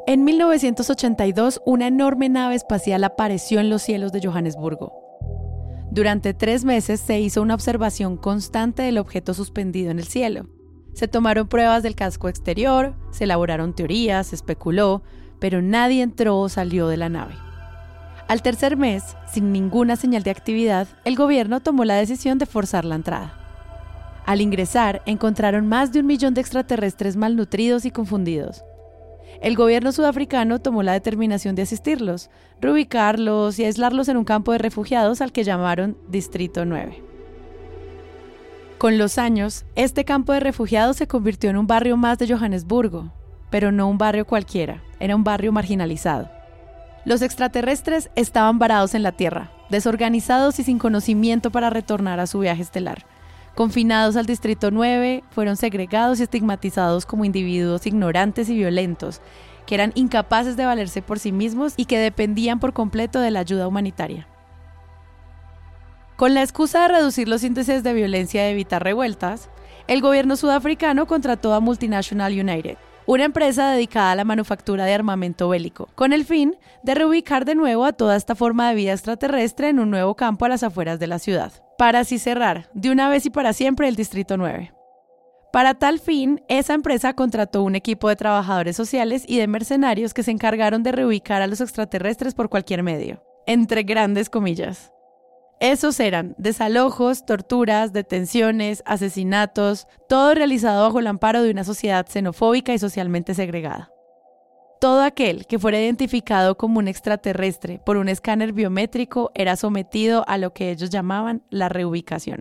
En 1982, una enorme nave espacial apareció en los cielos de Johannesburgo. Durante 3 meses se hizo una observación constante del objeto suspendido en el cielo. Se tomaron pruebas del casco exterior, se elaboraron teorías, se especuló, pero nadie entró o salió de la nave. Al tercer mes, sin ninguna señal de actividad, el gobierno tomó la decisión de forzar la entrada. Al ingresar, encontraron más de 1 millón de extraterrestres malnutridos y confundidos. El gobierno sudafricano tomó la determinación de asistirlos, reubicarlos y aislarlos en un campo de refugiados al que llamaron Distrito 9. Con los años, este campo de refugiados se convirtió en un barrio más de Johannesburgo, pero no un barrio cualquiera, era un barrio marginalizado. Los extraterrestres estaban varados en la Tierra, desorganizados y sin conocimiento para retornar a su viaje estelar. Confinados al Distrito 9, fueron segregados y estigmatizados como individuos ignorantes y violentos, que eran incapaces de valerse por sí mismos y que dependían por completo de la ayuda humanitaria. Con la excusa de reducir los índices de violencia y evitar revueltas, el gobierno sudafricano contrató a Multinational United, una empresa dedicada a la manufactura de armamento bélico, con el fin de reubicar de nuevo a toda esta forma de vida extraterrestre en un nuevo campo a las afueras de la ciudad, para así cerrar, de una vez y para siempre, el Distrito 9. Para tal fin, esa empresa contrató un equipo de trabajadores sociales y de mercenarios que se encargaron de reubicar a los extraterrestres por cualquier medio, entre grandes comillas. Esos eran desalojos, torturas, detenciones, asesinatos, todo realizado bajo el amparo de una sociedad xenofóbica y socialmente segregada. Todo aquel que fuera identificado como un extraterrestre por un escáner biométrico era sometido a lo que ellos llamaban la reubicación.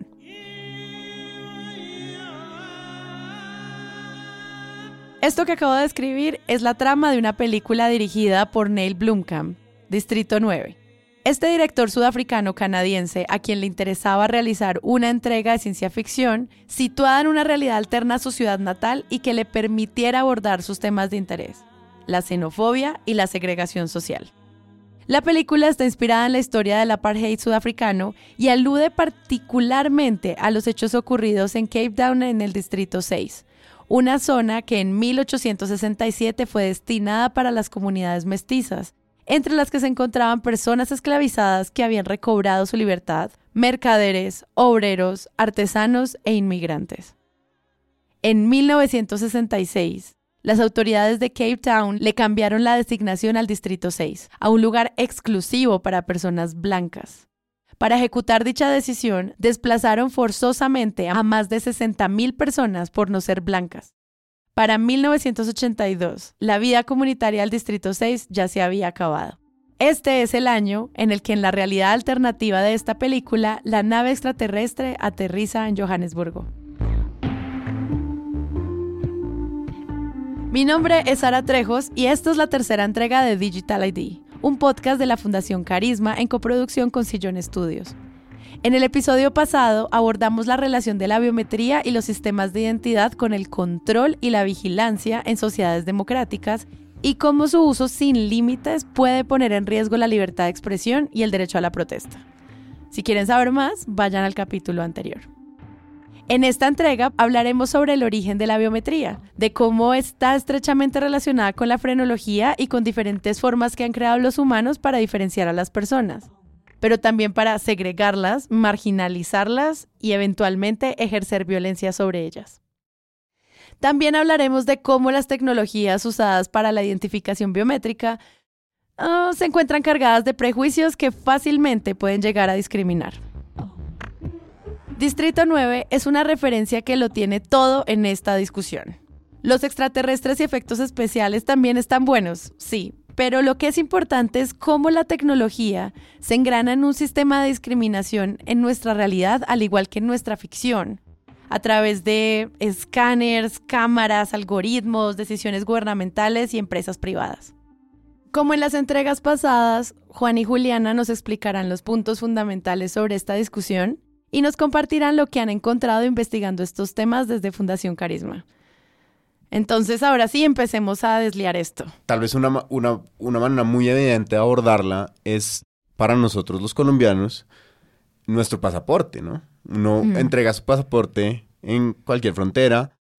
Esto que acabo de describir es la trama de una película dirigida por Neil Blomkamp, Distrito 9. Este director sudafricano-canadiense, a quien le interesaba realizar una entrega de ciencia ficción situada en una realidad alterna a su ciudad natal y que le permitiera abordar sus temas de interés, la xenofobia y la segregación social. La película está inspirada en la historia del apartheid sudafricano y alude particularmente a los hechos ocurridos en Cape Town en el Distrito 6, una zona que en 1867 fue destinada para las comunidades mestizas, entre las que se encontraban personas esclavizadas que habían recobrado su libertad, mercaderes, obreros, artesanos e inmigrantes. En 1966, las autoridades de Cape Town le cambiaron la designación al Distrito 6, a un lugar exclusivo para personas blancas. Para ejecutar dicha decisión, desplazaron forzosamente a más de 60,000 personas por no ser blancas. Para 1982, la vida comunitaria del Distrito 6 ya se había acabado. Este es el año en el que en la realidad alternativa de esta película, la nave extraterrestre aterriza en Johannesburgo. Mi nombre es Sara Trejos y esta es la tercera entrega de Digital ID, un podcast de la Fundación Carisma en coproducción con Sillón Studios. En el episodio pasado abordamos la relación de la biometría y los sistemas de identidad con el control y la vigilancia en sociedades democráticas y cómo su uso sin límites puede poner en riesgo la libertad de expresión y el derecho a la protesta. Si quieren saber más, vayan al capítulo anterior. En esta entrega hablaremos sobre el origen de la biometría, de cómo está estrechamente relacionada con la frenología y con diferentes formas que han creado los humanos para diferenciar a las personas, pero también para segregarlas, marginalizarlas y eventualmente ejercer violencia sobre ellas. También hablaremos de cómo las tecnologías usadas para la identificación biométrica se encuentran cargadas de prejuicios que fácilmente pueden llegar a discriminar. Distrito 9 es una referencia que lo tiene todo en esta discusión. Los extraterrestres y efectos especiales también están buenos, sí, pero lo que es importante es cómo la tecnología se engrana en un sistema de discriminación en nuestra realidad, al igual que en nuestra ficción, a través de escáneres, cámaras, algoritmos, decisiones gubernamentales y empresas privadas. Como en las entregas pasadas, Juan y Juliana nos explicarán los puntos fundamentales sobre esta discusión y nos compartirán lo que han encontrado investigando estos temas desde Fundación Carisma. Entonces, ahora sí, empecemos a desliar esto. Tal vez una manera muy evidente de abordarla es, para nosotros los colombianos, nuestro pasaporte, ¿no? Uno entrega su pasaporte en cualquier frontera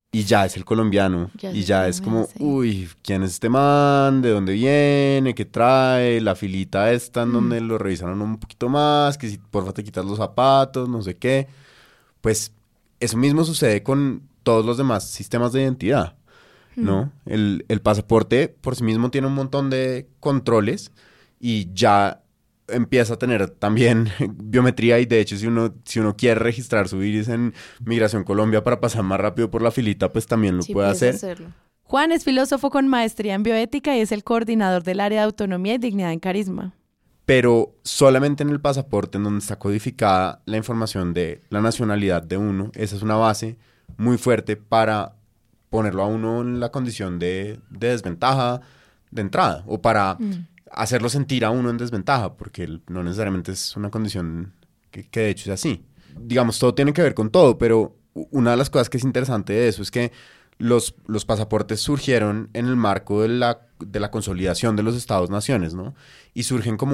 y ya es el colombiano. Ya Y es ya el es colombiano, como, sí. uy, ¿quién es este man? ¿De dónde viene? ¿Qué trae? La filita esta en donde lo revisaron un poquito más, que si porfa te quitas los zapatos, no sé qué. Pues eso mismo sucede con todos los demás sistemas de identidad, ¿no? El pasaporte por sí mismo tiene un montón de controles y ya empieza a tener también biometría y de hecho si uno quiere registrar su iris en Migración Colombia para pasar más rápido por la filita, pues también lo Sí, puede puedes hacer. hacerlo. Juan es filósofo con maestría en bioética y es el coordinador del área de autonomía y dignidad en Carisma. Pero solamente en el pasaporte en donde está codificada la información de la nacionalidad de uno, esa es una base muy fuerte para ponerlo a uno en la condición de desventaja de entrada o para hacerlo sentir a uno en desventaja, porque no necesariamente es una condición que de hecho es así. Digamos, todo tiene que ver con todo, pero una de las cosas que es interesante de eso es que los pasaportes surgieron en el marco de la consolidación de los estados-naciones, ¿no? Y surgen como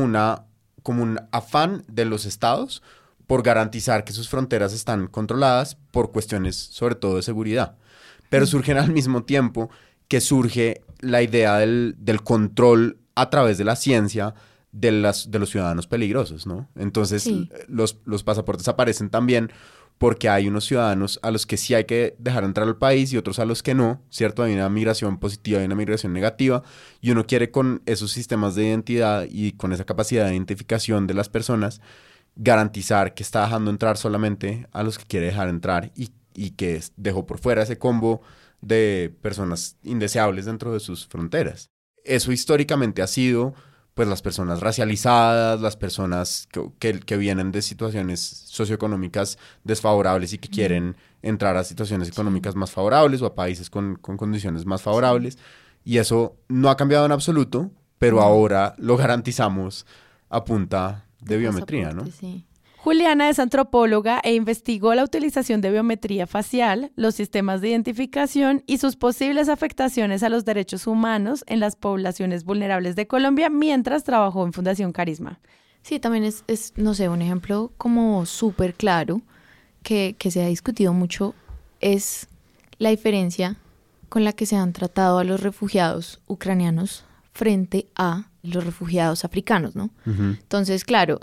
un afán de los estados por garantizar que sus fronteras están controladas por cuestiones, sobre todo, de seguridad. Pero surgen al mismo tiempo que surge la idea del control a través de la ciencia de los ciudadanos peligrosos, ¿no? Entonces, Sí. los pasaportes aparecen también porque hay unos ciudadanos a los que sí hay que dejar entrar al país y otros a los que no, ¿cierto? Hay una migración positiva y una migración negativa y uno quiere con esos sistemas de identidad y con esa capacidad de identificación de las personas garantizar que está dejando entrar solamente a los que quiere dejar entrar y que dejó por fuera ese combo de personas indeseables dentro de sus fronteras. Eso históricamente ha sido pues las personas racializadas, las personas que vienen de situaciones socioeconómicas desfavorables y que quieren entrar a situaciones económicas más favorables o a países con condiciones más favorables. Y eso no ha cambiado en absoluto, pero ahora lo garantizamos a punta de biometría, ¿no? Pasaporte, sí. Juliana es antropóloga e investigó la utilización de biometría facial, los sistemas de identificación y sus posibles afectaciones a los derechos humanos en las poblaciones vulnerables de Colombia mientras trabajó en Fundación Carisma. Sí, también es, no sé, un ejemplo como súper claro que se ha discutido mucho es la diferencia con la que se han tratado a los refugiados ucranianos frente a los refugiados africanos, ¿no? Entonces, claro,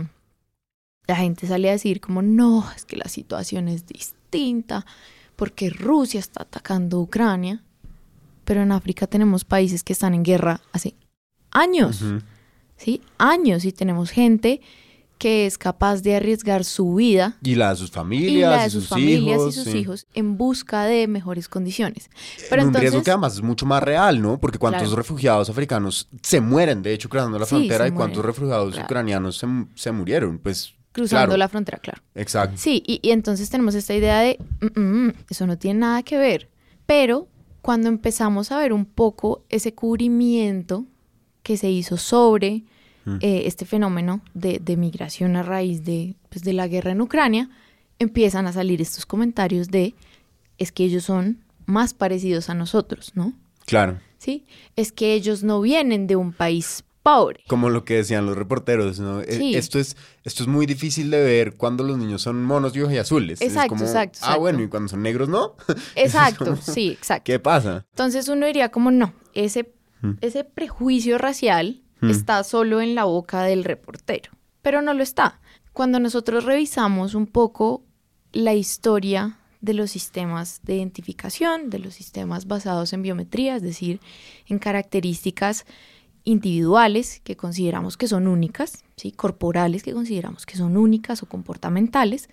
la gente sale a decir como, no, es que la situación es distinta porque Rusia está atacando Ucrania, pero en África tenemos países que están en guerra hace años, ¿sí? Años, y tenemos gente que es capaz de arriesgar su vida Y la de sus familias, y la de y sus sus familias hijos, y sus sí. hijos en busca de mejores condiciones. Pero Pero un entonces, riesgo que además es mucho más real, ¿no? Porque cuántos Claro. refugiados africanos se mueren, de hecho, cruzando la Sí, frontera, se y cuántos mueren, refugiados claro. ucranianos se murieron. Pues, cruzando claro, la frontera, claro. exacto. Sí, y entonces tenemos esta idea de, eso no tiene nada que ver. Pero cuando empezamos a ver un poco ese cubrimiento que se hizo sobre este fenómeno de migración a raíz de la guerra en Ucrania, empiezan a salir estos comentarios de, es que ellos son más parecidos a nosotros, ¿no? Claro. ¿Sí? Es que ellos no vienen de un país pobre. Como lo que decían los reporteros, ¿no? Sí. Esto es muy difícil de ver cuando los niños son monos y ojiazules. Exacto, es como, exacto, Ah, exacto. bueno, y cuando son negros, ¿no? Exacto, Es como, sí, exacto. ¿Qué pasa? Entonces uno diría como, no, ese prejuicio racial está solo en la boca del reportero, pero no lo está. Cuando nosotros revisamos un poco la historia de los sistemas de identificación, de los sistemas basados en biometría, es decir, en características individuales que consideramos que son únicas, ¿sí? Corporales que consideramos que son únicas o comportamentales,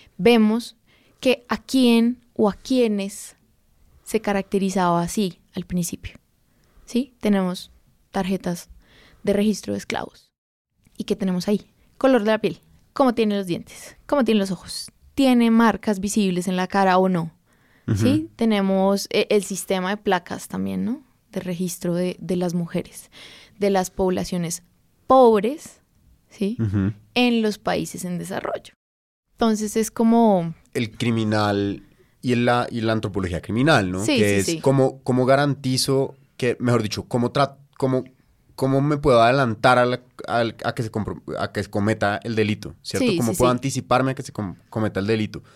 vemos que a quién o a quiénes se caracterizaba así al principio. ¿Sí? Tenemos tarjetas de registro de esclavos. ¿Y qué tenemos ahí? Color de la piel, cómo tiene los dientes, cómo tiene los ojos, tiene marcas visibles en la cara o no. ¿Sí? Tenemos el sistema de placas también, ¿no? De registro de las mujeres, de las poblaciones pobres, ¿sí? En los países en desarrollo. Entonces es como... El criminal y la antropología criminal, ¿no? Sí, que sí, es sí. cómo garantizo que, mejor dicho, cómo me puedo adelantar a que se cometa el delito, ¿cierto? Sí, ¿Cómo sí, puedo sí. anticiparme a que se cometa el delito?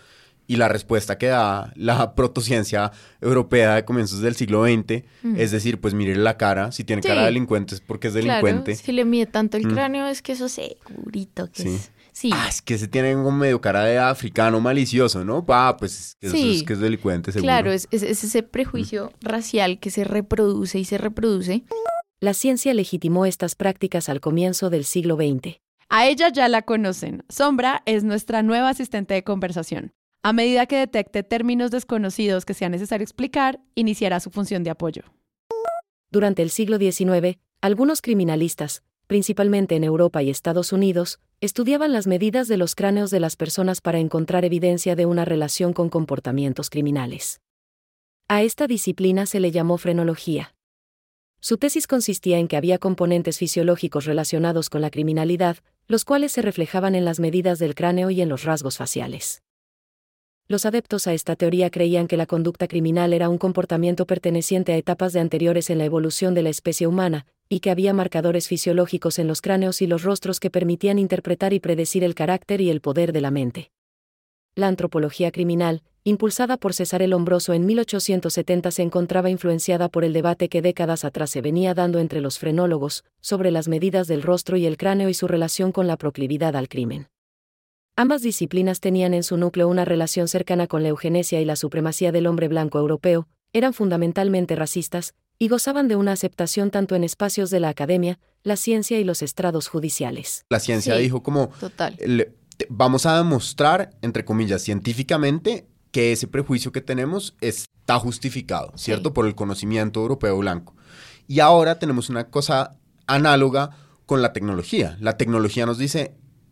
Y la respuesta que da la protociencia europea de comienzos del siglo XX es decir, pues mire la cara, si tiene cara de delincuente es porque es delincuente. Claro, si le mide tanto el cráneo es que eso segurito que es. Sí. Es que se tiene como medio cara de africano malicioso, ¿no? Pues eso es que es delincuente, seguro. Claro, es ese prejuicio racial que se reproduce y se reproduce. La ciencia legitimó estas prácticas al comienzo del siglo XX. A ella ya la conocen. Sombra es nuestra nueva asistente de conversación. A medida que detecte términos desconocidos que sea necesario explicar, iniciará su función de apoyo. Durante el siglo XIX, algunos criminalistas, principalmente en Europa y Estados Unidos, estudiaban las medidas de los cráneos de las personas para encontrar evidencia de una relación con comportamientos criminales. A esta disciplina se le llamó frenología. Su tesis consistía en que había componentes fisiológicos relacionados con la criminalidad, los cuales se reflejaban en las medidas del cráneo y en los rasgos faciales. Los adeptos a esta teoría creían que la conducta criminal era un comportamiento perteneciente a etapas de anteriores en la evolución de la especie humana, y que había marcadores fisiológicos en los cráneos y los rostros que permitían interpretar y predecir el carácter y el poder de la mente. La antropología criminal, impulsada por Cesare Lombroso en 1870, se encontraba influenciada por el debate que décadas atrás se venía dando entre los frenólogos, sobre las medidas del rostro y el cráneo y su relación con la proclividad al crimen. Ambas disciplinas tenían en su núcleo una relación cercana con la eugenesia y la supremacía del hombre blanco europeo, eran fundamentalmente racistas, y gozaban de una aceptación tanto en espacios de la academia, la ciencia y los estrados judiciales. La ciencia dijo como, total. Vamos a demostrar, entre comillas, científicamente, que ese prejuicio que tenemos está justificado, ¿cierto? Por el conocimiento europeo blanco. Y ahora tenemos una cosa análoga con la tecnología. La tecnología nos dice,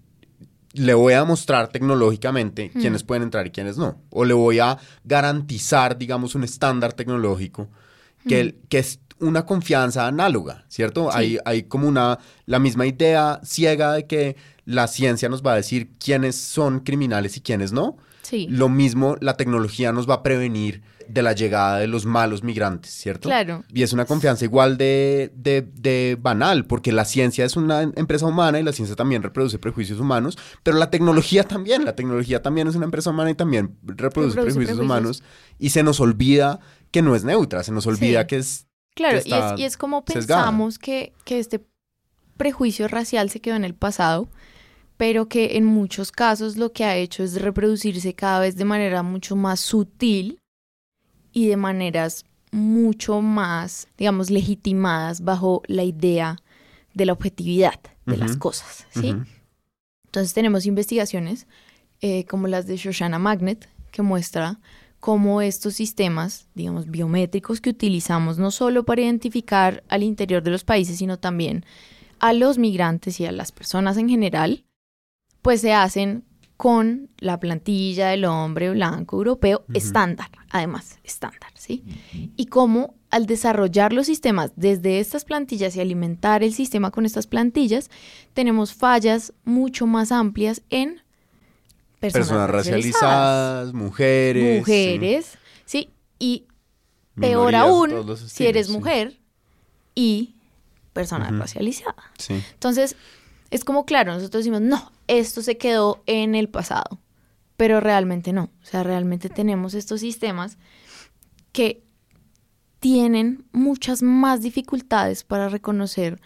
le voy a mostrar tecnológicamente quiénes pueden entrar y quiénes no. O le voy a garantizar, digamos, un estándar tecnológico que es una confianza análoga, ¿cierto? Sí. Hay como la misma idea ciega de que la ciencia nos va a decir quiénes son criminales y quiénes no. Sí. Lo mismo, la tecnología nos va a prevenir de la llegada de los malos migrantes, ¿cierto? Claro. Y es una confianza igual de banal, porque la ciencia es una empresa humana y la ciencia también reproduce prejuicios humanos, pero la tecnología también es una empresa humana y también reproduce prejuicios humanos, y se nos olvida que no es neutra, se nos olvida que es... Claro, que y es como sesgada. pensamos que este prejuicio racial se quedó en el pasado, pero que en muchos casos lo que ha hecho es reproducirse cada vez de manera mucho más sutil y de maneras mucho más, digamos, legitimadas bajo la idea de la objetividad de las cosas, ¿sí? Entonces tenemos investigaciones como las de Shoshana Magnet, que muestra cómo estos sistemas, digamos, biométricos que utilizamos no solo para identificar al interior de los países, sino también a los migrantes y a las personas en general, pues se hacen con la plantilla del hombre blanco europeo estándar, además, estándar, ¿sí? Y cómo al desarrollar los sistemas desde estas plantillas y alimentar el sistema con estas plantillas, tenemos fallas mucho más amplias en personas racializadas, mujeres. Sí, y peor aún, si eres sí. mujer y persona racializada. Sí. Entonces, es como, claro, nosotros decimos, no, esto se quedó en el pasado, pero realmente no. O sea, realmente tenemos estos sistemas que tienen muchas más dificultades para reconocer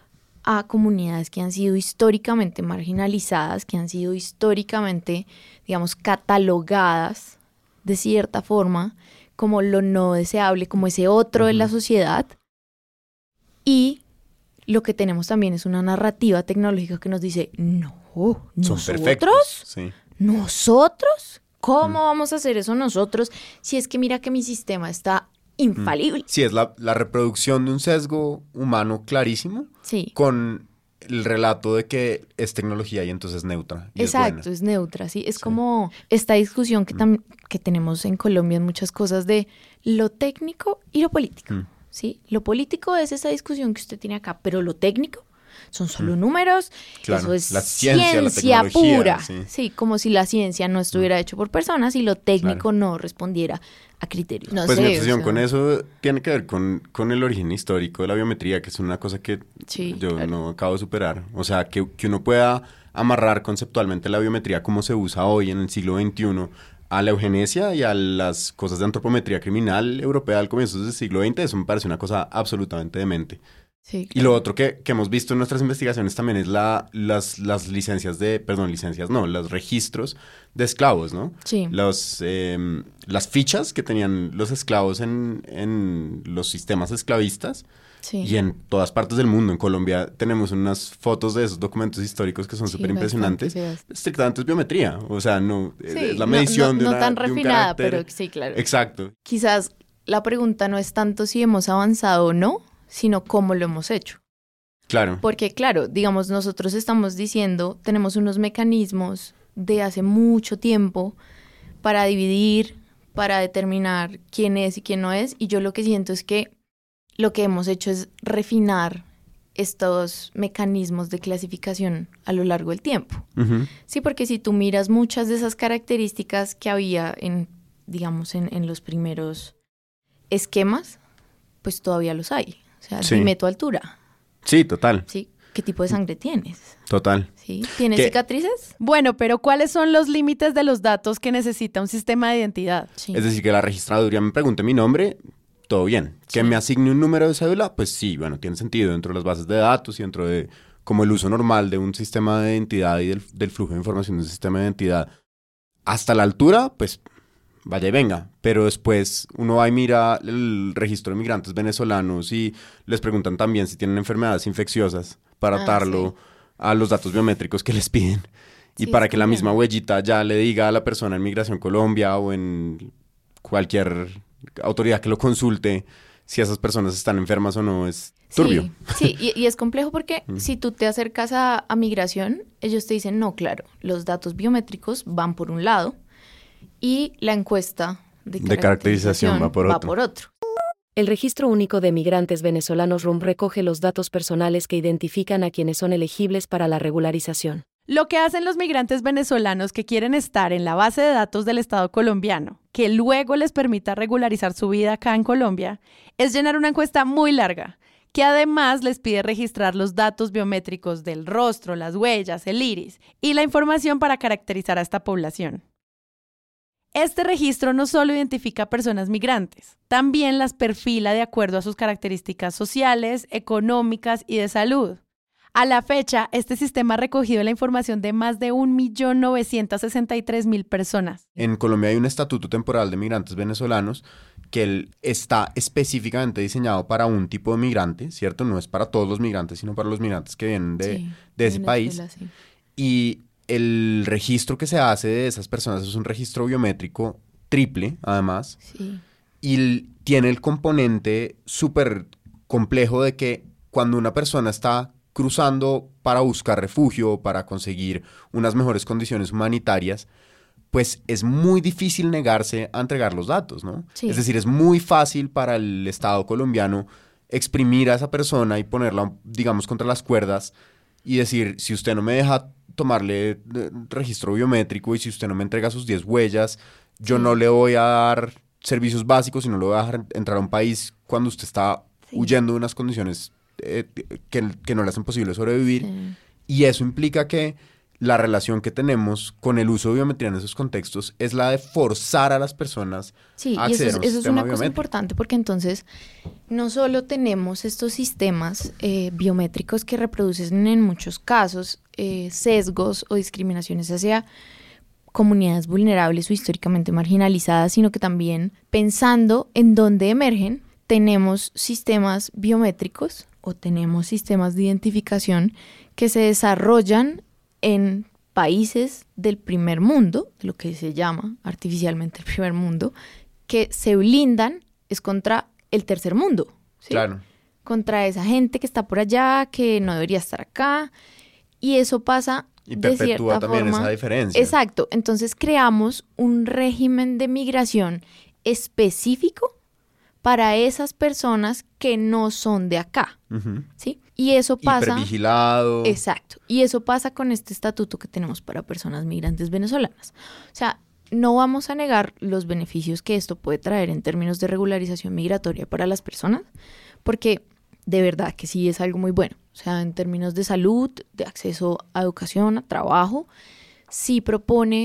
a comunidades que han sido históricamente marginalizadas, que han sido históricamente, digamos, catalogadas de cierta forma como lo no deseable, como ese otro de la sociedad. Y lo que tenemos también es una narrativa tecnológica que nos dice, no, ¿nosotros? Sí. ¿Nosotros? ¿Cómo vamos a hacer eso nosotros si es que mira que mi sistema está infalible? Sí, es la reproducción de un sesgo humano clarísimo con el relato de que es tecnología y entonces es neutra. Y exacto, es neutra, sí. Es como esta discusión que tenemos en Colombia en muchas cosas de lo técnico y lo político. ¿Sí? Lo político es esa discusión que usted tiene acá, pero lo técnico son solo números, claro, eso es la ciencia la pura. Sí. Sí, como si la ciencia no estuviera hecho por personas y lo técnico no respondiera a criterios. No pues sé, mi obsesión con eso tiene que ver con el origen histórico de la biometría, que es una cosa que yo no acabo de superar. O sea, que uno pueda amarrar conceptualmente la biometría como se usa hoy en el siglo XXI a la eugenesia y a las cosas de antropometría criminal europea al comienzo del siglo XX, eso me parece una cosa absolutamente demente. Sí, Y lo otro que hemos visto en nuestras investigaciones también es las los registros de esclavos, ¿no? Sí. Las fichas que tenían los esclavos en los sistemas esclavistas Sí. y en todas partes del mundo. En Colombia tenemos unas fotos de esos documentos históricos que son súper impresionantes. bastante feas. Estrictamente es biometría, o sea, no Sí, es la medición no de tan de un refinada, carácter. pero sí, claro. Exacto. Quizás la pregunta no es tanto si hemos avanzado o no, sino cómo lo hemos hecho. Claro. Porque, claro, digamos, nosotros estamos diciendo, tenemos unos mecanismos de hace mucho tiempo para dividir, para determinar quién es y quién no es, y yo lo que siento es que lo que hemos hecho es refinar estos mecanismos de clasificación a lo largo del tiempo. Ujú. Sí, porque si tú miras muchas de esas características que había en los primeros esquemas, pues todavía los hay. O sea, Sí. dime tu altura, Sí, total, ¿sí? ¿Qué tipo de sangre tienes? total. ¿Sí? ¿Tienes ¿Qué? cicatrices? Bueno, pero ¿cuáles son los límites de los datos que necesita un sistema de identidad? Sí. Es decir, que la registraduría me pregunte mi nombre, todo bien. Que Sí. me asigne un número de cédula, pues sí, bueno, tiene sentido dentro de las bases de datos y dentro de como el uso normal de un sistema de identidad y del flujo de información de un sistema de identidad. Hasta la altura, pues vaya y venga. Pero después uno va y mira el registro de migrantes venezolanos y les preguntan también si tienen enfermedades infecciosas para atarlo Sí. a los datos biométricos que les piden. Y Sí, para es que la misma complejo. huellita ya le diga a la persona en Migración Colombia o en cualquier autoridad que lo consulte si esas personas están enfermas o no, es turbio. Sí, y es complejo porque si tú te acercas a migración, ellos te dicen, no, claro, los datos biométricos van por un lado y la encuesta de caracterización va por otro. El Registro Único de Migrantes Venezolanos RUM recoge los datos personales que identifican a quienes son elegibles para la regularización. Lo que hacen los migrantes venezolanos que quieren estar en la base de datos del Estado colombiano, que luego les permita regularizar su vida acá en Colombia, es llenar una encuesta muy larga, que además les pide registrar los datos biométricos del rostro, las huellas, el iris y la información para caracterizar a esta población. Este registro no solo identifica a personas migrantes, también las perfila de acuerdo a sus características sociales, económicas y de salud. A la fecha, este sistema ha recogido la información de más de 1.963.000 personas. En Colombia hay un estatuto temporal de migrantes venezolanos que está específicamente diseñado para un tipo de migrante, ¿cierto? No es para todos los migrantes, sino para los migrantes que vienen de ese país. Sí. Y el registro que se hace de esas personas es un registro biométrico triple, además, Sí. y tiene el componente súper complejo de que cuando una persona está cruzando para buscar refugio, para conseguir unas mejores condiciones humanitarias, pues es muy difícil negarse a entregar los datos, ¿no? Sí. Es decir, es muy fácil para el Estado colombiano exprimir a esa persona y ponerla, digamos, contra las cuerdas y decir, si usted no me deja tomarle registro biométrico y si usted no me entrega sus 10 huellas, yo no le voy a dar servicios básicos y no le voy a dejar entrar a un país cuando usted está huyendo de unas condiciones que no le hacen posible sobrevivir. Sí. Y eso implica que la relación que tenemos con el uso de biometría en esos contextos es la de forzar a las personas Sí, a y eso acceder a un es sistema una cosa biométrico. importante porque entonces no solo tenemos estos sistemas biométricos que reproducen en muchos casos sesgos o discriminaciones hacia comunidades vulnerables o históricamente marginalizadas, sino que también pensando en dónde emergen, tenemos sistemas biométricos o tenemos sistemas de identificación que se desarrollan en países del primer mundo, de lo que se llama artificialmente el primer mundo, que se blindan es contra el tercer mundo, ¿sí? Claro. Contra esa gente que está por allá, que no debería estar acá, y eso pasa Y de perpetúa cierta también forma. esa diferencia. Exacto, entonces creamos un régimen de migración específico para esas personas que no son de acá, Ujú. ¿sí? Y eso pasa... Hipervigilado. Exacto. Y eso pasa con este estatuto que tenemos para personas migrantes venezolanas. O sea, no vamos a negar los beneficios que esto puede traer en términos de regularización migratoria para las personas, porque de verdad que sí es algo muy bueno. O sea, en términos de salud, de acceso a educación, a trabajo, sí propone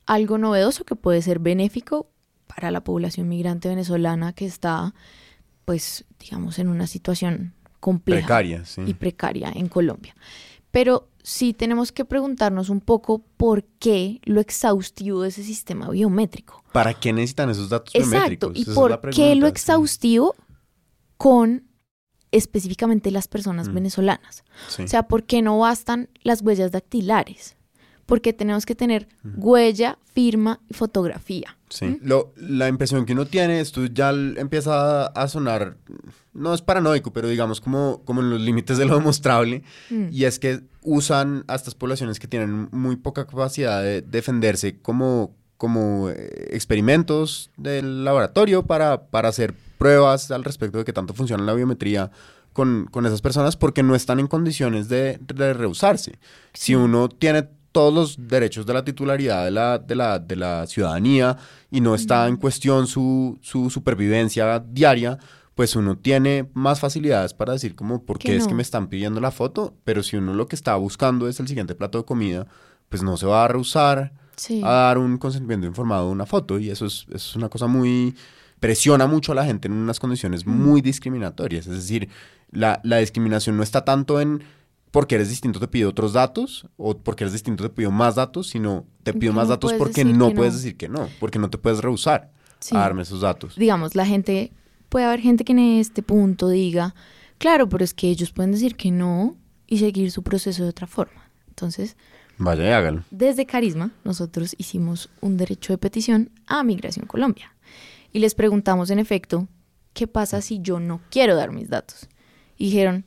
algo novedoso que puede ser benéfico para la población migrante venezolana que está, pues, digamos, en una situación compleja Precaria, sí. y precaria en Colombia. Pero sí tenemos que preguntarnos un poco por qué lo exhaustivo de ese sistema biométrico. ¿Para qué necesitan esos datos Exacto, biométricos? y Esa es por la qué pregunta, lo sí. exhaustivo con específicamente las personas venezolanas. Sí. O sea, ¿por qué no bastan las huellas dactilares? Porque tenemos que tener huella, firma y fotografía. Sí. La impresión que uno tiene, esto ya empieza a sonar, no es paranoico, pero digamos como en los límites de lo demostrable, y es que usan a estas poblaciones que tienen muy poca capacidad de defenderse como experimentos del laboratorio para hacer pruebas al respecto de qué tanto funciona la biometría con esas personas, porque no están en condiciones de rehusarse. Si uno tiene todos los derechos de la titularidad de la ciudadanía y no está en cuestión su supervivencia diaria, pues uno tiene más facilidades para decir como por qué es que me están pidiendo la foto, pero si uno lo que está buscando es el siguiente plato de comida, pues no se va a rehusar a dar un consentimiento informado de una foto, y eso es una cosa presiona mucho a la gente en unas condiciones muy discriminatorias. Es decir, la discriminación no está tanto en porque eres distinto te pido otros datos, o porque eres distinto te pido más datos, sino te pido más datos porque no puedes decir que no, porque no te puedes rehusar a darme esos datos. Digamos, puede haber gente que en este punto diga, claro, pero es que ellos pueden decir que no y seguir su proceso de otra forma. Entonces, vaya y hágalo. Desde Carisma, nosotros hicimos un derecho de petición a Migración Colombia y les preguntamos, en efecto, ¿qué pasa si yo no quiero dar mis datos? Y dijeron,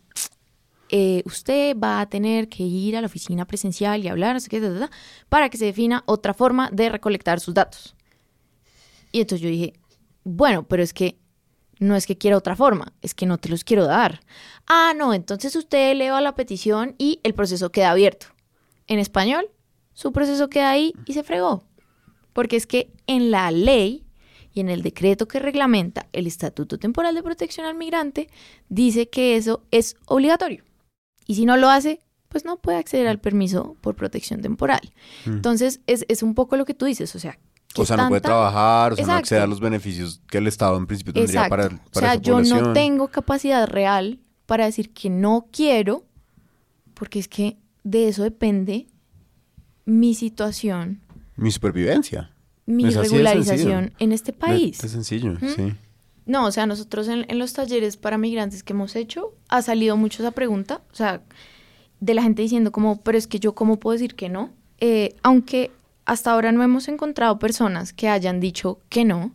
usted va a tener que ir a la oficina presencial y hablar, no sé qué, para que se defina otra forma de recolectar sus datos. Y entonces yo dije, bueno, pero es que no es que quiera otra forma, es que no te los quiero dar. Ah, no, entonces usted eleva la petición y el proceso queda abierto. En español, su proceso queda ahí y se fregó. Porque es que en la ley y en el decreto que reglamenta el Estatuto Temporal de Protección al Migrante, dice que eso es obligatorio. Y si no lo hace, pues no puede acceder al permiso por protección temporal. Entonces, es un poco lo que tú dices, o sea... no puede trabajar, no accede a los beneficios que el Estado en principio tendría para esa población. Yo no tengo capacidad real para decir que no quiero, porque es que de eso depende mi situación. Mi supervivencia. Mi regularización en este país. Es sencillo, sí. No, o sea, nosotros en los talleres para migrantes que hemos hecho, ha salido mucho esa pregunta, o sea, de la gente diciendo como, pero es que yo cómo puedo decir que no, aunque hasta ahora no hemos encontrado personas que hayan dicho que no.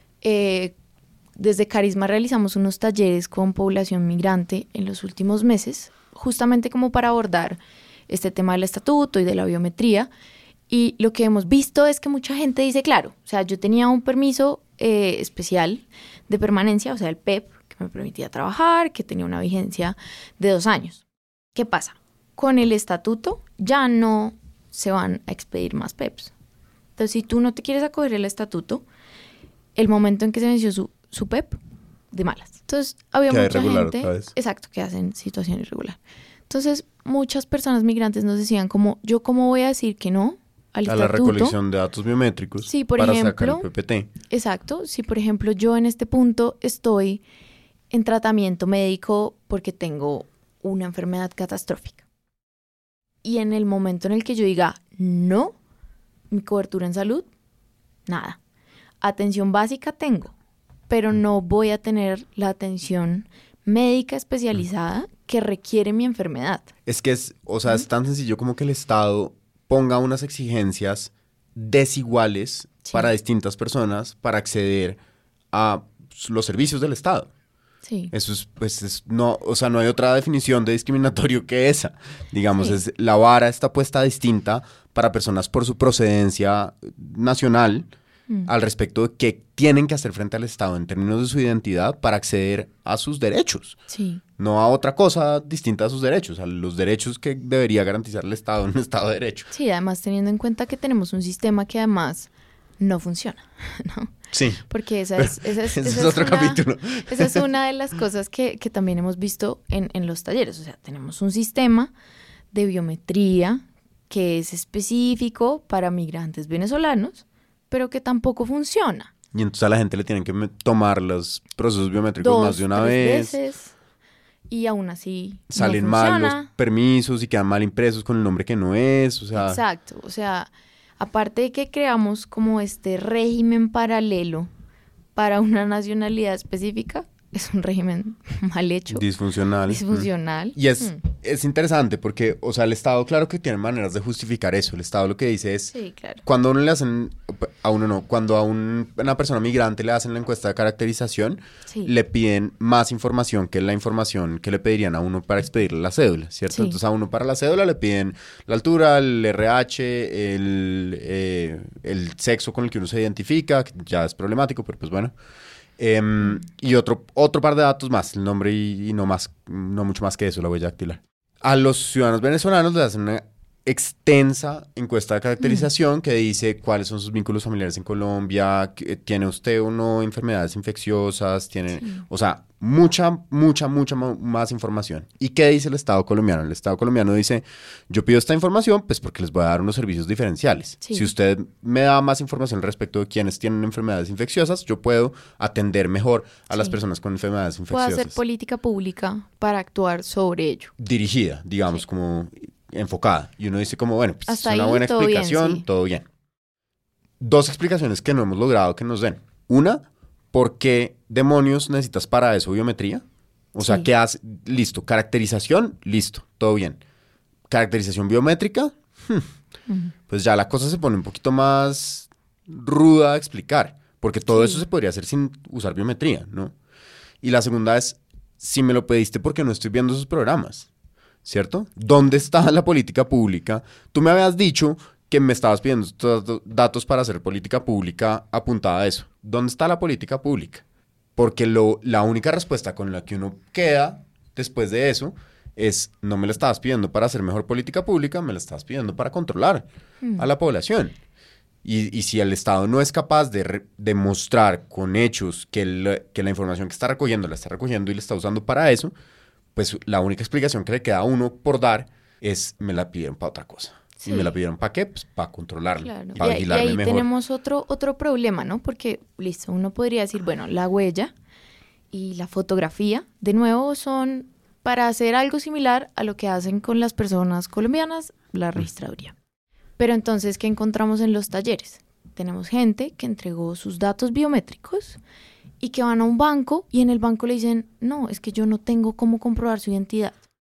Desde Carisma realizamos unos talleres con población migrante en los últimos meses, justamente como para abordar este tema del estatuto y de la biometría, y lo que hemos visto es que mucha gente dice, claro, o sea, yo tenía un permiso especial de permanencia, o sea, el PEP, que me permitía trabajar, que tenía una vigencia de 2 años. ¿Qué pasa? Con el estatuto ya no se van a expedir más PEPs. Entonces, si tú no te quieres acoger el estatuto, el momento en que se venció su PEP, de malas. Entonces, había mucha gente, exacto, que hacen situación irregular. Entonces, muchas personas migrantes nos decían como, ¿yo cómo voy a decir que no al estatuto? La recolección de datos biométricos para sacar el PPT. Exacto. Si, por ejemplo, yo en este punto estoy en tratamiento médico porque tengo una enfermedad catastrófica. Y en el momento en el que yo diga, no, mi cobertura en salud, nada. Atención básica tengo, pero no voy a tener la atención médica especializada que requiere mi enfermedad. Es que es tan sencillo como que el Estado ponga unas exigencias desiguales para distintas personas para acceder a los servicios del Estado. Sí. Eso no hay otra definición de discriminatorio que esa. Digamos, la vara está puesta distinta para personas por su procedencia nacional al respecto de qué tienen que hacer frente al Estado en términos de su identidad para acceder a sus derechos. Sí. No a otra cosa distinta a sus derechos, a los derechos que debería garantizar el Estado en un Estado de Derecho. Sí, además teniendo en cuenta que tenemos un sistema que además no funciona, ¿no? Sí. Porque ese es otro capítulo. Esa es una de las cosas que también hemos visto en los talleres. O sea, tenemos un sistema de biometría que es específico para migrantes venezolanos, pero que tampoco funciona. Y entonces a la gente le tienen que tomar los procesos biométricos más de una 2-3 vez. veces, y aún así Salen no mal funciona. los permisos y quedan mal impresos con el nombre que no es. O sea, Exacto, o sea, aparte de que creamos como este régimen paralelo para una nacionalidad específica, es un régimen mal hecho, disfuncional. disfuncional. Y es interesante porque, o sea, el Estado, claro que tiene maneras de justificar eso. El Estado lo que dice es, Sí, claro. cuando a uno le hacen, a uno no, cuando a una persona migrante le hacen la encuesta de caracterización, Sí. le piden más información que la información que le pedirían a uno para expedirle la cédula, ¿cierto? Sí. Entonces a uno para la cédula le piden la altura, el RH, el sexo con el que uno se identifica, que ya es problemático, pero pues bueno. Y otro par de datos más, el nombre y no mucho más que eso, la huella dactilar. A los ciudadanos venezolanos les hacen una extensa encuesta de caracterización que dice cuáles son sus vínculos familiares en Colombia, tiene usted o no enfermedades infecciosas, o sea, mucha más información. ¿Y qué dice el Estado colombiano? El Estado colombiano dice, yo pido esta información pues porque les voy a dar unos servicios diferenciales. Sí. Si usted me da más información respecto de quienes tienen enfermedades infecciosas, yo puedo atender mejor a las Sí. personas con enfermedades Puede infecciosas. hacer política pública para actuar sobre ello. Dirigida, digamos, Sí. como enfocada. Y uno dice como, bueno, pues Hasta es una ahí buena todo bien, explicación, sí. todo bien. 2 explicaciones que no hemos logrado que nos den. Una, ¿por qué demonios necesitas para eso biometría? O sea, Sí. ¿qué hace? Listo. Caracterización, listo, todo bien. Caracterización biométrica, pues ya la cosa se pone un poquito más ruda a explicar, porque todo Sí. eso se podría hacer sin usar biometría, ¿no? Y la segunda es, si me lo pediste porque no estoy viendo esos programas, ¿cierto? ¿Dónde está la política pública? Tú me habías dicho que me estabas pidiendo estos datos para hacer política pública apuntada a eso. ¿Dónde está la política pública? Porque la única respuesta con la que uno queda después de eso es, no me la estabas pidiendo para hacer mejor política pública, me la estabas pidiendo para controlar a la población. Y si el Estado no es capaz de demostrar con hechos que la información que está recogiendo la está recogiendo y la está usando para eso, pues la única explicación que le queda a uno por dar es, me la pidieron para otra cosa. Sí. ¿Y me la pidieron para qué? Pues para controlarme, Claro. para Y vigilarme ahí mejor. tenemos otro problema, ¿no? Porque, listo, uno podría decir, bueno, la huella y la fotografía, de nuevo, son para hacer algo similar a lo que hacen con las personas colombianas, la registraduría. Pero entonces, ¿qué encontramos en los talleres? Tenemos gente que entregó sus datos biométricos y que van a un banco y en el banco le dicen, no, es que yo no tengo cómo comprobar su identidad.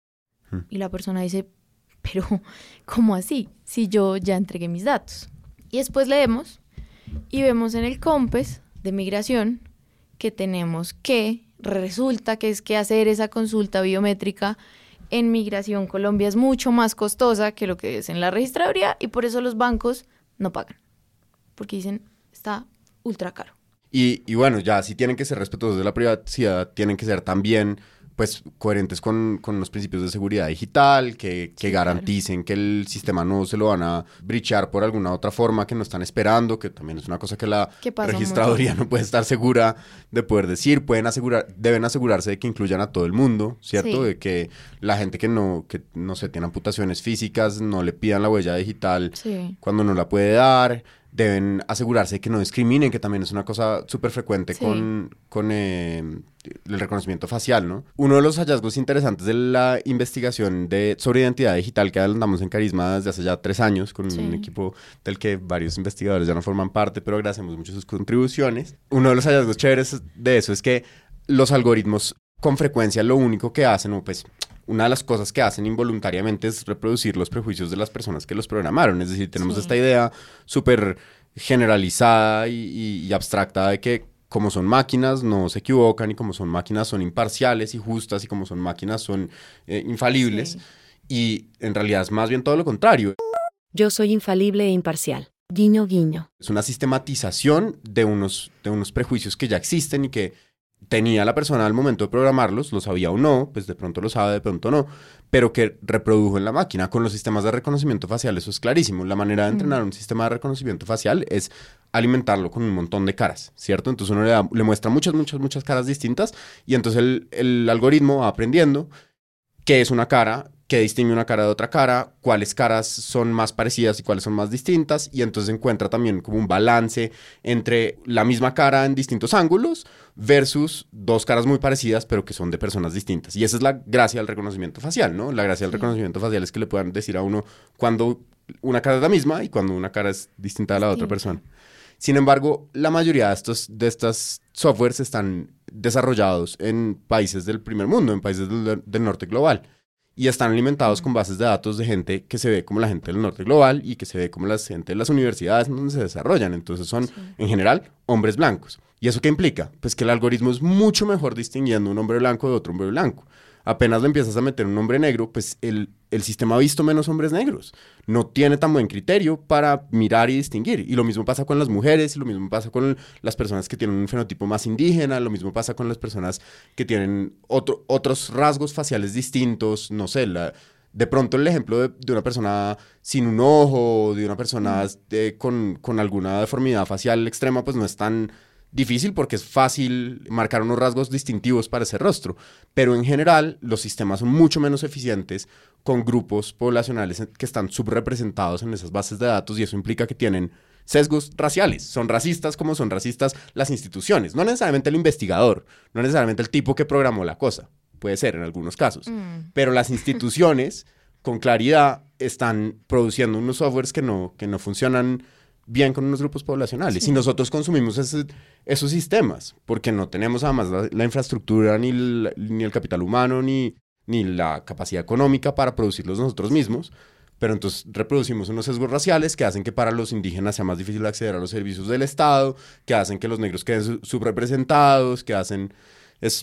Y la persona dice, pero ¿cómo así? Si yo ya entregué mis datos. Y después leemos y vemos en el COMPES de migración que tenemos que, resulta que es que hacer esa consulta biométrica en Migración Colombia es mucho más costosa que lo que es en la registraduría y por eso los bancos no pagan. Porque dicen, está ultra caro. Y bueno, ya si tienen que ser respetuosos de la privacidad, tienen que ser también pues coherentes con los principios de seguridad digital, que garanticen que el sistema no se lo van a breachar por alguna otra forma que no están esperando, que también es una cosa que la registraduría no puede estar segura de poder decir. Deben asegurarse de que incluyan a todo el mundo, ¿cierto? Sí. De que la gente que no sé, tiene amputaciones físicas, no le pidan la huella digital cuando no la puede dar. Deben asegurarse de que no discriminen, que también es una cosa súper frecuente con el reconocimiento facial, ¿no? Uno de los hallazgos interesantes de la investigación sobre identidad digital que adelantamos en Carisma desde hace ya 3 años, con un equipo del que varios investigadores ya no forman parte, pero agradecemos mucho sus contribuciones. Uno de los hallazgos chéveres de eso es que los algoritmos con frecuencia lo único que hacen, o pues una de las cosas que hacen involuntariamente es reproducir los prejuicios de las personas que los programaron. Es decir, tenemos esta idea súper generalizada y abstracta de que como son máquinas no se equivocan y como son máquinas son imparciales y justas y como son máquinas son infalibles. Sí. Y en realidad es más bien todo lo contrario. Yo soy infalible e imparcial. Guiño, guiño. Es una sistematización de unos prejuicios que ya existen y que tenía la persona al momento de programarlos, lo sabía o no, pues de pronto lo sabe, de pronto no, pero que reprodujo en la máquina. Con los sistemas de reconocimiento facial eso es clarísimo. La manera de entrenar un sistema de reconocimiento facial es alimentarlo con un montón de caras, ¿cierto? Entonces uno le muestra muchas caras distintas y entonces el algoritmo va aprendiendo qué es una cara qué distingue una cara de otra cara, cuáles caras son más parecidas y cuáles son más distintas, y entonces encuentra también como un balance entre la misma cara en distintos ángulos versus dos caras muy parecidas pero que son de personas distintas. Y esa es la gracia del reconocimiento facial, ¿no? La gracia del reconocimiento facial es que le puedan decir a uno cuando una cara es la misma y cuando una cara es distinta de la otra persona. Sin embargo, la mayoría de estas softwares están desarrollados en países del primer mundo, en países del norte global. Y están alimentados con bases de datos de gente que se ve como la gente del norte global y que se ve como la gente de las universidades en donde se desarrollan. Entonces son, en general, hombres blancos. ¿Y eso qué implica? Pues que el algoritmo es mucho mejor distinguiendo un hombre blanco de otro hombre blanco. Apenas le empiezas a meter un hombre negro, pues el sistema ha visto menos hombres negros. No tiene tan buen criterio para mirar y distinguir. Y lo mismo pasa con las mujeres, y lo mismo pasa con las personas que tienen un fenotipo más indígena, lo mismo pasa con las personas que tienen otros rasgos faciales distintos. No sé, de pronto el ejemplo de una persona sin un ojo, de una persona con alguna deformidad facial extrema, pues no es tan difícil porque es fácil marcar unos rasgos distintivos para ese rostro, pero en general los sistemas son mucho menos eficientes con grupos poblacionales que están subrepresentados en esas bases de datos y eso implica que tienen sesgos raciales. Son racistas como son racistas las instituciones, no necesariamente el investigador, no necesariamente el tipo que programó la cosa, puede ser en algunos casos, pero las instituciones con claridad están produciendo unos softwares que no funcionan bien con unos grupos poblacionales. Sí. Y nosotros consumimos esos sistemas, porque no tenemos además la infraestructura, ni el capital humano, ni la capacidad económica para producirlos nosotros mismos, pero entonces reproducimos unos sesgos raciales que hacen que para los indígenas sea más difícil acceder a los servicios del Estado, que hacen que los negros queden subrepresentados, que hacen... Es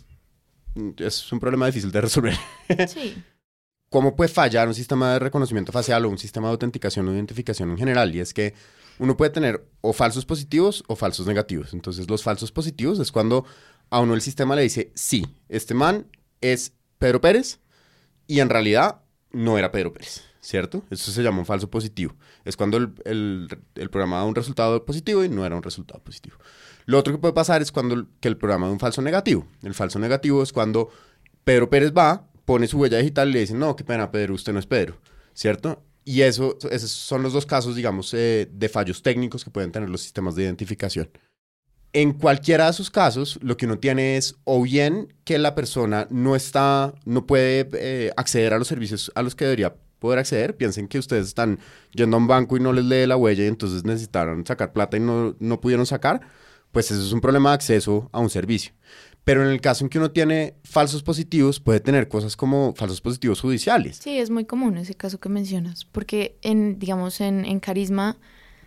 un problema difícil de resolver. Sí. ¿Cómo puede fallar un sistema de reconocimiento facial o un sistema de autenticación o identificación en general? Y es que uno puede tener o falsos positivos o falsos negativos. Entonces, los falsos positivos es cuando a uno el sistema le dice, sí, este man es Pedro Pérez y en realidad no era Pedro Pérez, ¿cierto? Eso se llama un falso positivo. Es cuando el programa da un resultado positivo y no era un resultado positivo. Lo otro que puede pasar es que el programa da un falso negativo. El falso negativo es cuando Pedro Pérez pone su huella digital y le dice, no, qué pena, Pedro, usted no es Pedro, ¿cierto? Y esos son los dos casos, digamos, de fallos técnicos que pueden tener los sistemas de identificación. En cualquiera de esos casos, lo que uno tiene es o bien que la persona no puede acceder a los servicios a los que debería poder acceder. Piensen que ustedes están yendo a un banco y no les lee la huella y entonces necesitaron sacar plata y no pudieron sacar. Pues eso es un problema de acceso a un servicio. Pero en el caso en que uno tiene falsos positivos, puede tener cosas como falsos positivos judiciales. Sí, es muy común ese caso que mencionas, porque en Carisma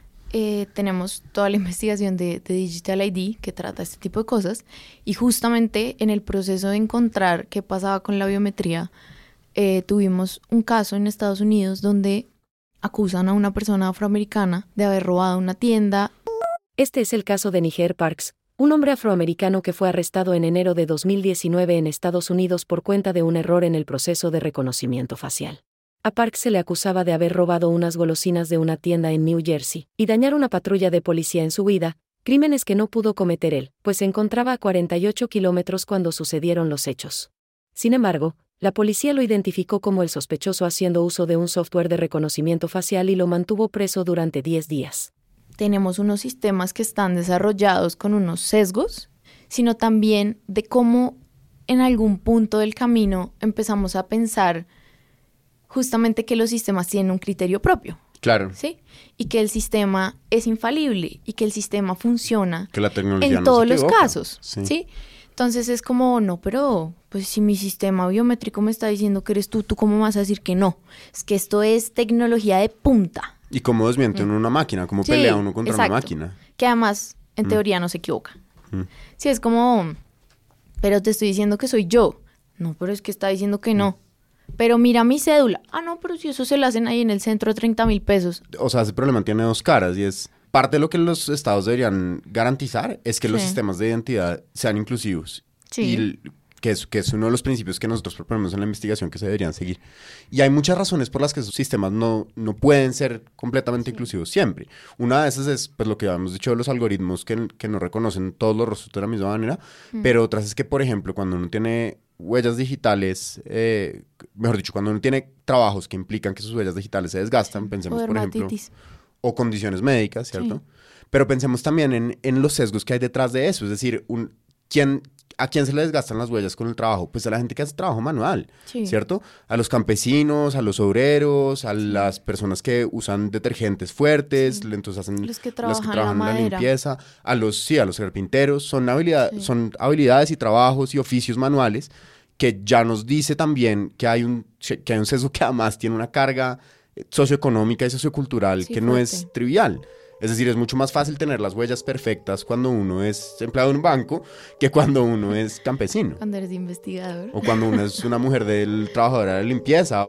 tenemos toda la investigación de Digital ID que trata este tipo de cosas, y justamente en el proceso de encontrar qué pasaba con la biometría, tuvimos un caso en Estados Unidos donde acusan a una persona afroamericana de haber robado una tienda. Este es el caso de Niger Parks, un hombre afroamericano que fue arrestado en enero de 2019 en Estados Unidos por cuenta de un error en el proceso de reconocimiento facial. A Parks se le acusaba de haber robado unas golosinas de una tienda en New Jersey y dañar una patrulla de policía en su huida, crímenes que no pudo cometer él, pues se encontraba a 48 kilómetros cuando sucedieron los hechos. Sin embargo, la policía lo identificó como el sospechoso haciendo uso de un software de reconocimiento facial y lo mantuvo preso durante 10 días. Tenemos unos sistemas que están desarrollados con unos sesgos, sino también de cómo en algún punto del camino empezamos a pensar justamente que los sistemas tienen un criterio propio. Claro. ¿Sí? Y que el sistema es infalible y que el sistema funciona que la tecnología en todos no se los equivoca. casos. ¿Sí? Entonces es como, no, pero pues si mi sistema biométrico me está diciendo que eres tú ¿cómo me vas a decir que no? Es que esto es tecnología de punta. Y cómo desmiente uno una máquina, cómo pelea uno contra una máquina. Que además, en teoría, no se equivoca. Sí, es como, pero te estoy diciendo que soy yo. No, pero es que está diciendo que no. Pero mira mi cédula. Ah, no, pero si eso se lo hacen ahí en el centro, 30,000 pesos. O sea, ese problema tiene dos caras y es parte de lo que los estados deberían garantizar es que los sistemas de identidad sean inclusivos. Sí. Y que es uno de los principios que nosotros proponemos en la investigación que se deberían seguir. Y hay muchas razones por las que esos sistemas no pueden ser completamente inclusivos siempre. Una de esas es pues, lo que habíamos dicho de los algoritmos que no reconocen todos los rostros de la misma manera, pero otras es que, por ejemplo, cuando uno tiene huellas digitales mejor dicho, cuando uno tiene trabajos que implican que sus huellas digitales se desgastan, pensemos, por ejemplo, o condiciones médicas, ¿cierto? Sí. Pero pensemos también en los sesgos que hay detrás de eso, es decir, ¿a quién se le desgastan las huellas con el trabajo? Pues a la gente que hace trabajo manual, Sí. ¿cierto? A los campesinos, a los obreros, a las personas que usan detergentes fuertes, entonces hacen Los que las trabajan que trabajan la en la madera. limpieza, a los carpinteros, son habilidades y trabajos y oficios manuales que ya nos dice también que hay un sesgo que además tiene una carga socioeconómica y sociocultural Sí, que no fuerte. es trivial. Es decir, es mucho más fácil tener las huellas perfectas cuando uno es empleado en un banco que cuando uno es campesino. Cuando eres investigador. O cuando uno es una mujer trabajadora de limpieza.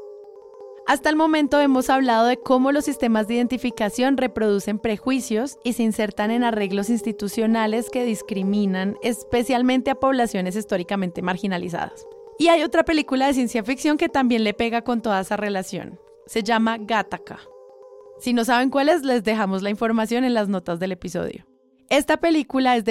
Hasta el momento hemos hablado de cómo los sistemas de identificación reproducen prejuicios y se insertan en arreglos institucionales que discriminan especialmente a poblaciones históricamente marginalizadas. Y hay otra película de ciencia ficción que también le pega con toda esa relación. Se llama Gattaca. Si no saben cuál es, les dejamos la información en las notas del episodio. Esta película es de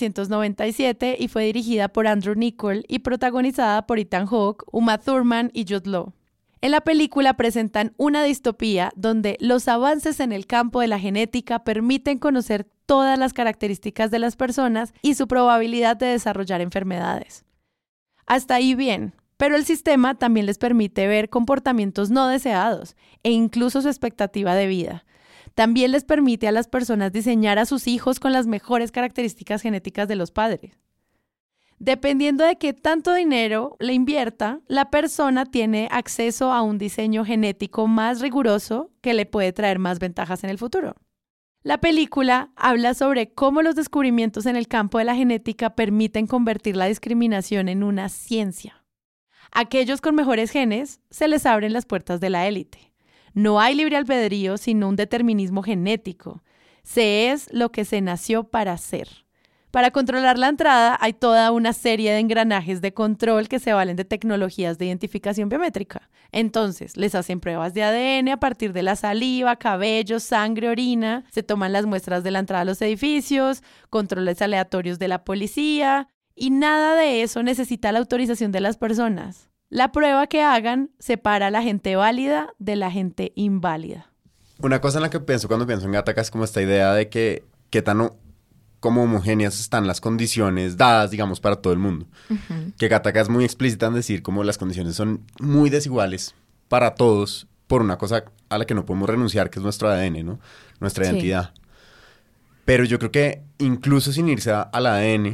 1997 y fue dirigida por Andrew Niccol y protagonizada por Ethan Hawke, Uma Thurman y Jude Law. En la película presentan una distopía donde los avances en el campo de la genética permiten conocer todas las características de las personas y su probabilidad de desarrollar enfermedades. Hasta ahí bien, pero el sistema también les permite ver comportamientos no deseados e incluso su expectativa de vida. También les permite a las personas diseñar a sus hijos con las mejores características genéticas de los padres. Dependiendo de qué tanto dinero le invierta, la persona tiene acceso a un diseño genético más riguroso que le puede traer más ventajas en el futuro. La película habla sobre cómo los descubrimientos en el campo de la genética permiten convertir la discriminación en una ciencia. A aquellos con mejores genes se les abren las puertas de la élite. No hay libre albedrío, sino un determinismo genético. Se es lo que se nació para ser. Para controlar la entrada hay toda una serie de engranajes de control que se valen de tecnologías de identificación biométrica. Entonces, les hacen pruebas de ADN a partir de la saliva, cabello, sangre, orina, se toman las muestras de la entrada a los edificios, controles aleatorios de la policía, y nada de eso necesita la autorización de las personas. La prueba que hagan separa a la gente válida de la gente inválida. Una cosa en la que pienso cuando pienso en Gattaca es como esta idea de que qué tan como homogéneas están las condiciones dadas, digamos, para todo el mundo. Uh-huh. Que Gattaca es muy explícita en decir como las condiciones son muy desiguales para todos por una cosa a la que no podemos renunciar, que es nuestro ADN, ¿no? Nuestra identidad. Pero yo creo que incluso sin irse al ADN,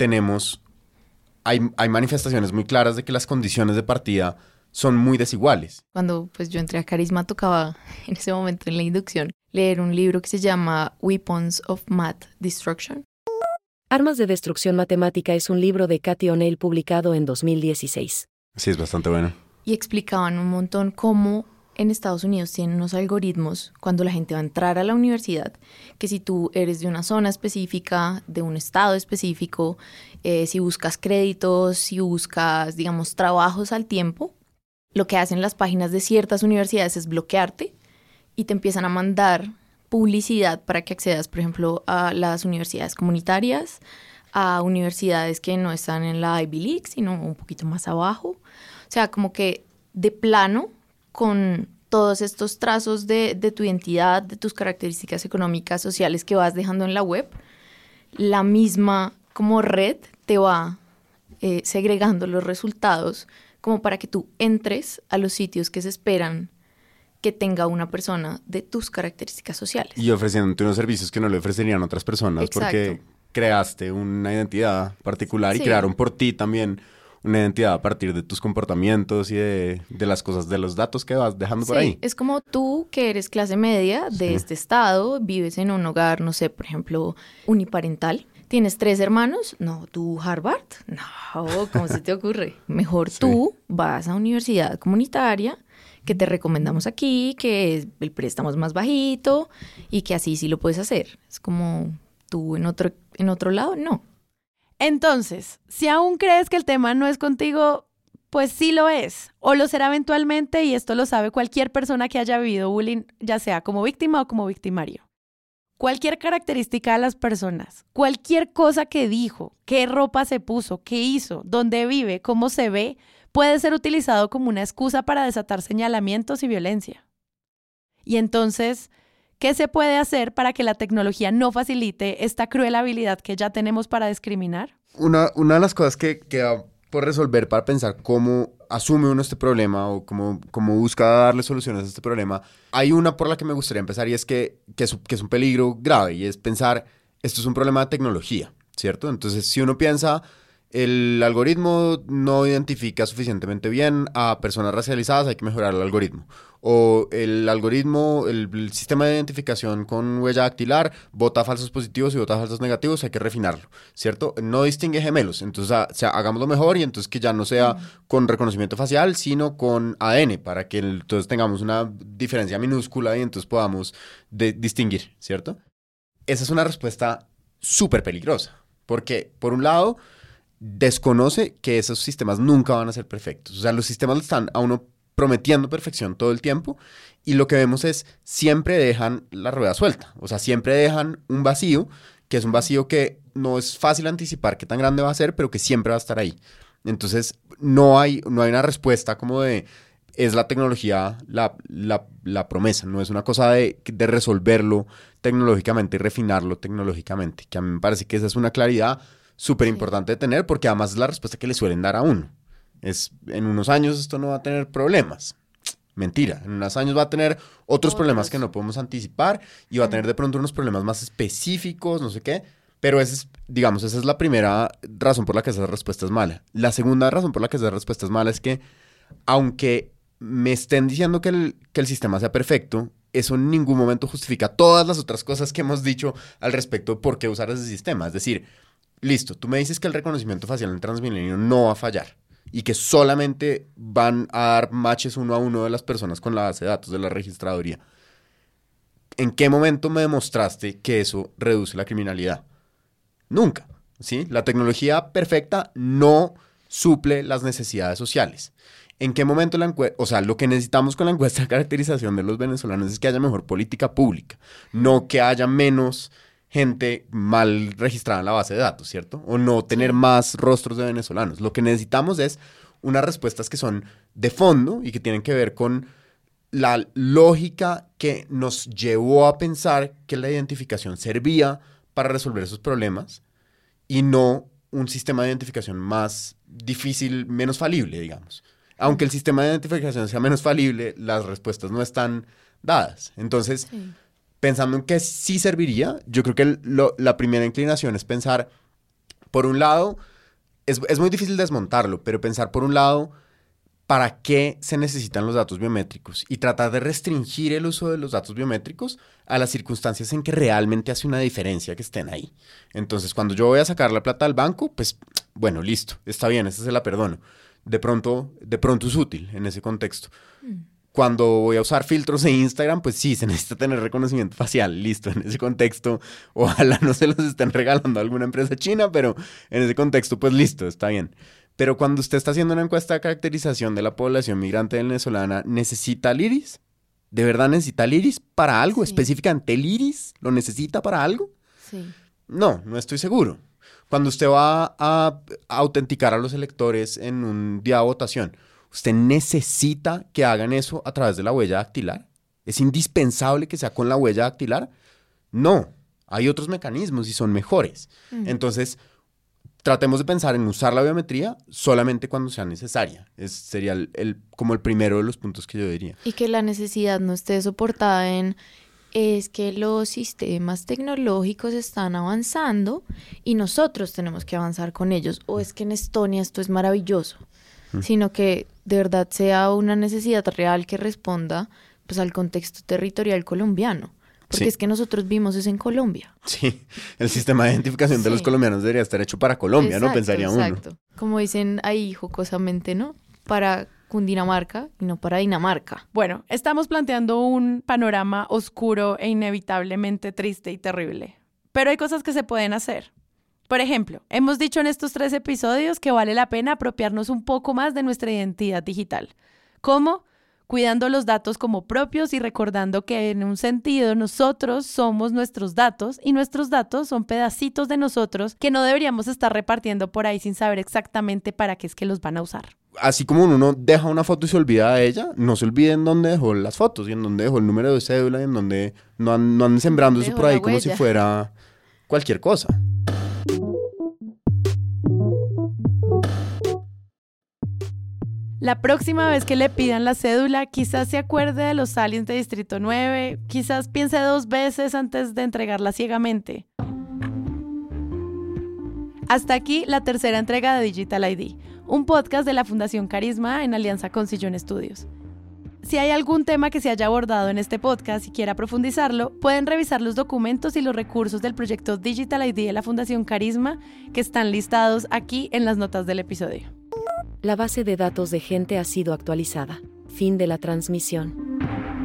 hay manifestaciones muy claras de que las condiciones de partida son muy desiguales. Cuando pues yo entré a Carisma tocaba en ese momento en la inducción leer un libro que se llama Weapons of Math Destruction. Armas de Destrucción Matemática es un libro de Cathy O'Neil publicado en 2016. Sí, es bastante bueno. Y explicaban un montón cómo en Estados Unidos tienen unos algoritmos cuando la gente va a entrar a la universidad, que si tú eres de una zona específica, de un estado específico, si buscas créditos, si buscas, digamos, trabajos al tiempo, lo que hacen las páginas de ciertas universidades es bloquearte y te empiezan a mandar publicidad para que accedas, por ejemplo, a las universidades comunitarias, a universidades que no están en la Ivy League, sino un poquito más abajo. O sea, como que de plano, con todos estos trazos de tu identidad, de tus características económicas, sociales que vas dejando en la web, la misma como red te va segregando los resultados como para que tú entres a los sitios que se esperan que tenga una persona de tus características sociales. Y ofreciéndote unos servicios que no le ofrecerían otras personas. Exacto. Porque creaste una identidad particular y Sí. crearon por ti también una identidad a partir de tus comportamientos y de las cosas, de los datos que vas dejando por ahí. Es como tú que eres clase media de este estado, vives en un hogar, no sé, por ejemplo, uniparental. ¿Tienes 3 hermanos? No, ¿tú Harvard? No, ¿cómo se te ocurre? Mejor tú vas a universidad comunitaria, que te recomendamos aquí, que el préstamo es más bajito y que así sí lo puedes hacer. Es como tú en otro lado, no. Entonces, si aún crees que el tema no es contigo, pues sí lo es, o lo será eventualmente, y esto lo sabe cualquier persona que haya vivido bullying, ya sea como víctima o como victimario. cualquier característica de las personas, cualquier cosa que dijo, qué ropa se puso, qué hizo, dónde vive, cómo se ve, puede ser utilizado como una excusa para desatar señalamientos y violencia. Y entonces, ¿qué se puede hacer para que la tecnología no facilite esta cruel habilidad que ya tenemos para discriminar? Una de las cosas que queda por resolver para pensar cómo asume uno este problema o cómo busca darle soluciones a este problema, hay una por la que me gustaría empezar y es que es un peligro grave y es pensar, esto es un problema de tecnología, ¿cierto? Entonces, si uno piensa, el algoritmo no identifica suficientemente bien a personas racializadas, hay que mejorar el algoritmo. O el algoritmo, el sistema de identificación con huella dactilar, bota falsos positivos y bota falsos negativos, hay que refinarlo, ¿cierto? No distingue gemelos, entonces hagámoslo mejor y entonces que ya no sea con reconocimiento facial, sino con ADN, para que entonces tengamos una diferencia minúscula y entonces podamos distinguir, ¿cierto? Esa es una respuesta súper peligrosa, porque por un lado desconoce que esos sistemas nunca van a ser perfectos. O sea, los sistemas están a uno prometiendo perfección todo el tiempo y lo que vemos es siempre dejan la rueda suelta. O sea, siempre dejan un vacío, que es un vacío que no es fácil anticipar qué tan grande va a ser, pero que siempre va a estar ahí. Entonces, no hay una respuesta como de es la tecnología la promesa, no es una cosa de resolverlo tecnológicamente y refinarlo tecnológicamente, que a mí me parece que esa es una claridad súper importante de tener, porque además es la respuesta que le suelen dar a uno. En unos años esto no va a tener problemas. Mentira, en unos años va a tener otros problemas que no podemos anticipar y va a tener de pronto unos problemas más específicos, no sé qué, pero esa es la primera razón por la que esa respuesta es mala. La segunda razón por la que esa respuesta es mala es que, aunque me estén diciendo que el sistema sea perfecto, eso en ningún momento justifica todas las otras cosas que hemos dicho al respecto de por qué usar ese sistema. Es decir, listo, tú me dices que el reconocimiento facial en Transmilenio no va a fallar y que solamente van a dar matches uno a uno de las personas con la base de datos de la registraduría. ¿En qué momento me demostraste que eso reduce la criminalidad? Nunca, ¿sí? La tecnología perfecta no suple las necesidades sociales. ¿En qué momento lo que necesitamos con la encuesta de caracterización de los venezolanos es que haya mejor política pública, no que haya menos gente mal registrada en la base de datos, ¿cierto? O no tener más rostros de venezolanos. Lo que necesitamos es unas respuestas que son de fondo y que tienen que ver con la lógica que nos llevó a pensar que la identificación servía para resolver esos problemas y no un sistema de identificación más difícil, menos falible, digamos. Aunque el sistema de identificación sea menos falible, las respuestas no están dadas. Entonces, pensando en que sí serviría, yo creo que la primera inclinación es pensar, por un lado, es muy difícil desmontarlo, pero pensar por un lado, ¿para qué se necesitan los datos biométricos? Y tratar de restringir el uso de los datos biométricos a las circunstancias en que realmente hace una diferencia que estén ahí. Entonces, cuando yo voy a sacar la plata del banco, pues, bueno, listo, está bien, esta se la perdono. De pronto es útil en ese contexto. Cuando voy a usar filtros en Instagram, pues sí, se necesita tener reconocimiento facial, listo, en ese contexto, ojalá no se los estén regalando a alguna empresa china, pero en ese contexto, pues listo, está bien. Pero cuando usted está haciendo una encuesta de caracterización de la población migrante venezolana, ¿necesita el iris? ¿De verdad necesita el iris para algo? ¿Específicamente el iris lo necesita para algo? Sí. No estoy seguro. Cuando usted va a autenticar a los electores en un día de votación, ¿usted necesita que hagan eso a través de la huella dactilar? ¿Es indispensable que sea con la huella dactilar? No, hay otros mecanismos y son mejores. Entonces, tratemos de pensar en usar la biometría solamente cuando sea necesaria. Sería como el primero de los puntos que yo diría. Y que la necesidad no esté soportada es que los sistemas tecnológicos están avanzando y nosotros tenemos que avanzar con ellos. O es que en Estonia esto es maravilloso, sino que de verdad sea una necesidad real que responda pues al contexto territorial colombiano. Porque es que nosotros vimos eso en Colombia. Sí, el sistema de identificación de los colombianos debería estar hecho para Colombia, ¿no? Pensaría uno. Exacto. Como dicen ahí jocosamente, ¿no? Para Cundinamarca y no para Dinamarca. Bueno, estamos planteando un panorama oscuro e inevitablemente triste y terrible. Pero hay cosas que se pueden hacer. Por ejemplo, hemos dicho en estos 3 episodios que vale la pena apropiarnos un poco más de nuestra identidad digital. ¿Cómo? cuidando los datos como propios y recordando que en un sentido nosotros somos nuestros datos y nuestros datos son pedacitos de nosotros que no deberíamos estar repartiendo por ahí sin saber exactamente para qué es que los van a usar. Así como uno deja una foto y se olvida de ella, no se olvide en dónde dejó las fotos y en dónde dejó el número de cédula y en dónde no anden sembrando eso por ahí como si fuera cualquier cosa. La próxima vez que le pidan la cédula, quizás se acuerde de los aliens de Distrito 9, quizás piense 2 veces antes de entregarla ciegamente. Hasta aquí la tercera entrega de Digital ID, un podcast de la Fundación Carisma en alianza con Sillón Estudios. Si hay algún tema que se haya abordado en este podcast y quiera profundizarlo, pueden revisar los documentos y los recursos del proyecto Digital ID de la Fundación Carisma que están listados aquí en las notas del episodio. La base de datos de gente ha sido actualizada. Fin de la transmisión.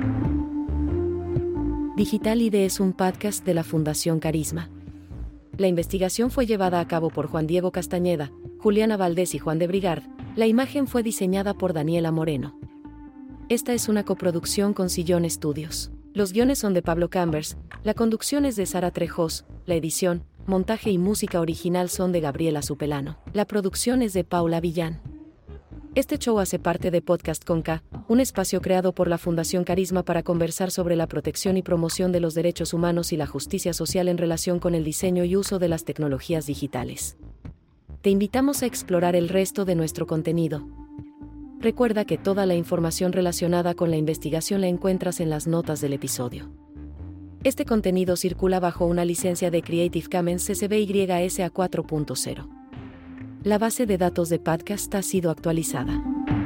Digital ID es un podcast de la Fundación Carisma. La investigación fue llevada a cabo por Juan Diego Castañeda, Juliana Valdés y Juan de Brigard. La imagen fue diseñada por Daniela Moreno. Esta es una coproducción con Sillón Estudios. Los guiones son de Pablo Cambers, la conducción es de Sara Trejos, la edición, montaje y música original son de Gabriela Supelano. La producción es de Paula Villán. Este show hace parte de Podcast con K, un espacio creado por la Fundación Carisma para conversar sobre la protección y promoción de los derechos humanos y la justicia social en relación con el diseño y uso de las tecnologías digitales. Te invitamos a explorar el resto de nuestro contenido. Recuerda que toda la información relacionada con la investigación la encuentras en las notas del episodio. Este contenido circula bajo una licencia de Creative Commons CC BY SA 4.0. La base de datos de podcast ha sido actualizada.